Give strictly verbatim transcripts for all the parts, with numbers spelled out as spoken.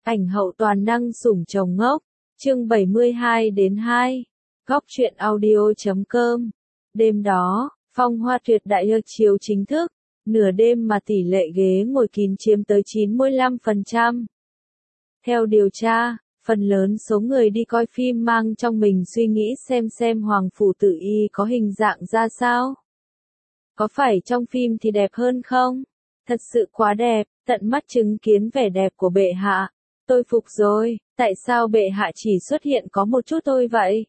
Ảnh hậu toàn năng sủng chồng ngốc, chương bảy mươi hai đến hai, góc truyện audio chấm com. Đêm đó, phong hoa tuyệt đại lực chiếu chính thức, nửa đêm mà tỷ lệ ghế ngồi kín chiếm tới chín mươi lăm phần trăm. Theo điều tra, phần lớn số người đi coi phim mang trong mình suy nghĩ xem xem Hoàng Phủ Tử Y có hình dạng ra sao. Có phải trong phim thì đẹp hơn không? Thật sự quá đẹp, tận mắt chứng kiến vẻ đẹp của bệ hạ. Tôi phục rồi, tại sao bệ hạ chỉ xuất hiện có một chút thôi vậy?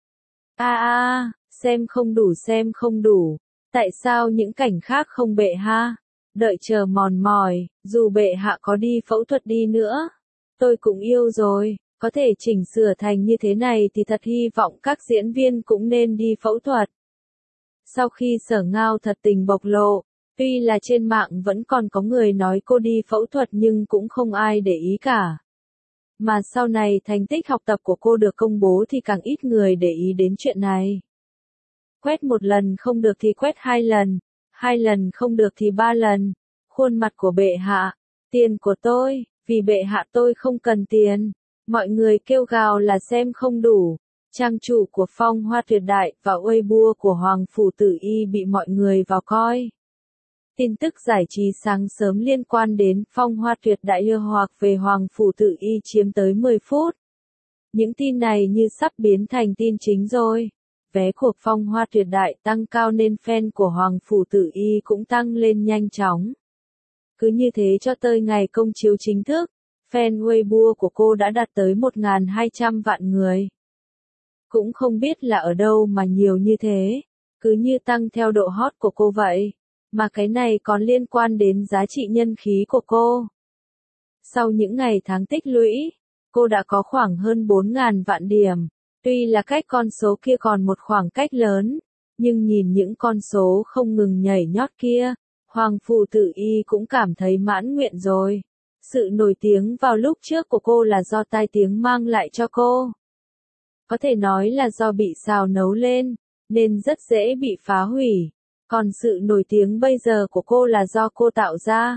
A a, xem không đủ xem không đủ, tại sao những cảnh khác không bệ hạ? Đợi chờ mòn mỏi, dù bệ hạ có đi phẫu thuật đi nữa, tôi cũng yêu rồi, có thể chỉnh sửa thành như thế này thì thật hy vọng các diễn viên cũng nên đi phẫu thuật. Sau khi Sở Ngao thật tình bộc lộ, tuy là trên mạng vẫn còn có người nói cô đi phẫu thuật nhưng cũng không ai để ý cả. Mà sau này thành tích học tập của cô được công bố thì càng ít người để ý đến chuyện này. Quét một lần không được thì quét hai lần, hai lần không được thì ba lần. Khuôn mặt của bệ hạ, tiền của tôi, vì bệ hạ tôi không cần tiền. Mọi người kêu gào là xem không đủ. Trang chủ của Phong Hoa Tuyệt Đại và Weibo của Hoàng Phủ Tử Y bị mọi người vào coi. Tin tức giải trí sáng sớm liên quan đến Phong Hoa Tuyệt Đại yêu hoặc về Hoàng Phủ Tử Y chiếm tới mười phút. Những tin này như sắp biến thành tin chính rồi. Vé của Phong Hoa Tuyệt Đại tăng cao nên fan của Hoàng Phủ Tử Y cũng tăng lên nhanh chóng. Cứ như thế cho tới ngày công chiếu chính thức, fan Weibo của cô đã đạt tới một nghìn hai trăm vạn người. Cũng không biết là ở đâu mà nhiều như thế, cứ như tăng theo độ hot của cô vậy. Mà cái này còn liên quan đến giá trị nhân khí của cô. Sau những ngày tháng tích lũy, cô đã có khoảng hơn bốn nghìn vạn điểm. Tuy là cách con số kia còn một khoảng cách lớn, nhưng nhìn những con số không ngừng nhảy nhót kia, Hoàng Phủ Tử Y cũng cảm thấy mãn nguyện rồi. Sự nổi tiếng vào lúc trước của cô là do tai tiếng mang lại cho cô. Có thể nói là do bị xào nấu lên, nên rất dễ bị phá hủy. Còn sự nổi tiếng bây giờ của cô là do cô tạo ra.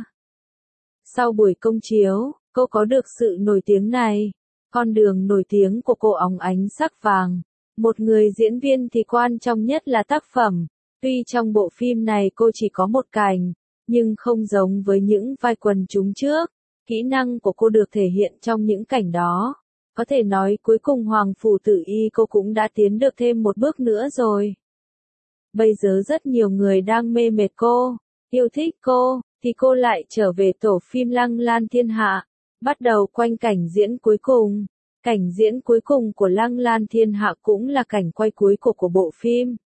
Sau buổi công chiếu, cô có được sự nổi tiếng này. Con đường nổi tiếng của cô óng ánh sắc vàng. Một người diễn viên thì quan trọng nhất là tác phẩm. Tuy trong bộ phim này cô chỉ có một cảnh, nhưng không giống với những vai quần chúng trước. Kỹ năng của cô được thể hiện trong những cảnh đó. Có thể nói cuối cùng Hoàng Phủ Tử Y cô cũng đã tiến được thêm một bước nữa rồi. Bây giờ rất nhiều người đang mê mệt cô, yêu thích cô, thì cô lại trở về tổ phim Lăng Lan Thiên Hạ, bắt đầu quanh cảnh diễn cuối cùng. Cảnh diễn cuối cùng của Lăng Lan Thiên Hạ cũng là cảnh quay cuối của của bộ phim.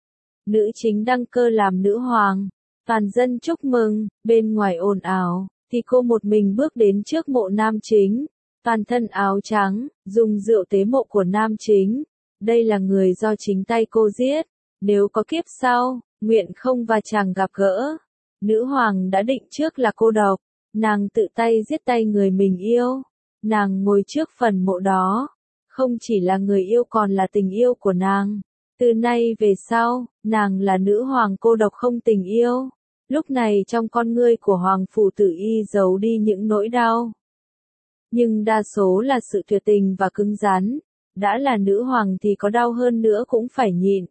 Nữ chính đăng cơ làm nữ hoàng, toàn dân chúc mừng, bên ngoài ồn ào, thì cô một mình bước đến trước mộ nam chính, toàn thân áo trắng, dùng rượu tế mộ của nam chính. Đây là người do chính tay cô giết. Nếu có kiếp sau, nguyện không và chàng gặp gỡ. Nữ hoàng đã định trước là cô độc, nàng tự tay giết tay người mình yêu. Nàng ngồi trước phần mộ đó, không chỉ là người yêu còn là tình yêu của nàng. Từ nay về sau, nàng là nữ hoàng cô độc không tình yêu. Lúc này trong con ngươi của Hoàng Phủ Tử Y giấu đi những nỗi đau. Nhưng đa số là sự tuyệt tình và cứng rắn. Đã là nữ hoàng thì có đau hơn nữa cũng phải nhịn.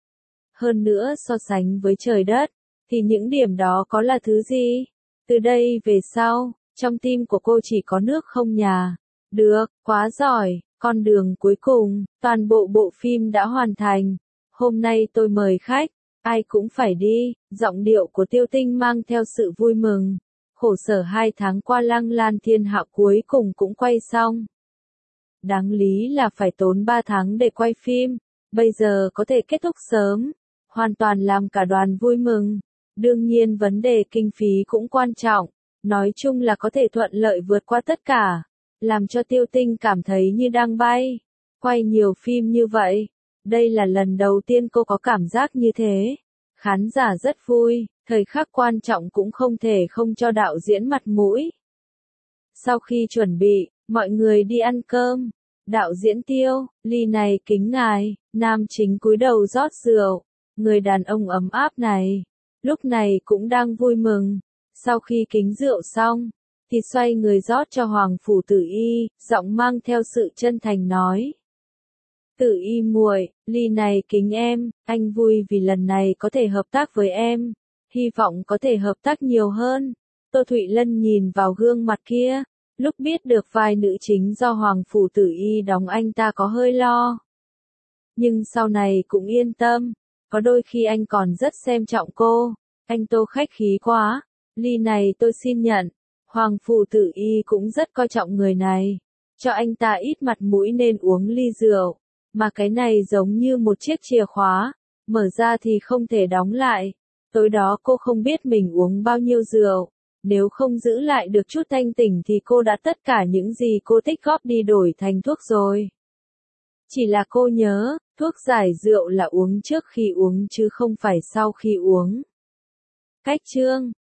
Hơn nữa so sánh với trời đất, thì những điểm đó có là thứ gì? Từ đây về sau, trong tim của cô chỉ có nước không nhà. Được, quá giỏi, con đường cuối cùng, toàn bộ bộ phim đã hoàn thành. Hôm nay tôi mời khách, ai cũng phải đi, giọng điệu của Tiêu Tinh mang theo sự vui mừng. Khổ sở hai tháng qua Lăng Lan Thiên Hạ cuối cùng cũng quay xong. Đáng lý là phải tốn ba tháng để quay phim, bây giờ có thể kết thúc sớm. Hoàn toàn làm cả đoàn vui mừng. Đương nhiên vấn đề kinh phí cũng quan trọng. Nói chung là có thể thuận lợi vượt qua tất cả. Làm cho Tiêu Tinh cảm thấy như đang bay. Quay nhiều phim như vậy. Đây là lần đầu tiên cô có cảm giác như thế. Khán giả rất vui. Thời khắc quan trọng cũng không thể không cho đạo diễn mặt mũi. Sau khi chuẩn bị, mọi người đi ăn cơm. Đạo diễn Tiêu, ly này kính ngài. Nam chính cúi đầu rót rượu. Người đàn ông ấm áp này, lúc này cũng đang vui mừng. Sau khi kính rượu xong, thì xoay người rót cho Hoàng Phủ Tử Y, giọng mang theo sự chân thành nói. Tử Y muội, ly này kính em, anh vui vì lần này có thể hợp tác với em, hy vọng có thể hợp tác nhiều hơn. Tô Thụy Lân nhìn vào gương mặt kia, lúc biết được vai nữ chính do Hoàng Phủ Tử Y đóng anh ta có hơi lo. Nhưng sau này cũng yên tâm, có đôi khi anh còn rất xem trọng cô, anh Tô khách khí quá, ly này tôi xin nhận, Hoàng Phủ Tử Y cũng rất coi trọng người này, cho anh ta ít mặt mũi nên uống ly rượu, mà cái này giống như một chiếc chìa khóa, mở ra thì không thể đóng lại, tối đó cô không biết mình uống bao nhiêu rượu. Nếu không giữ lại được chút thanh tỉnh thì cô đã tất cả những gì cô tích góp đi đổi thành thuốc rồi. Chỉ là cô nhớ, thuốc giải rượu là uống trước khi uống chứ không phải sau khi uống. Cách chương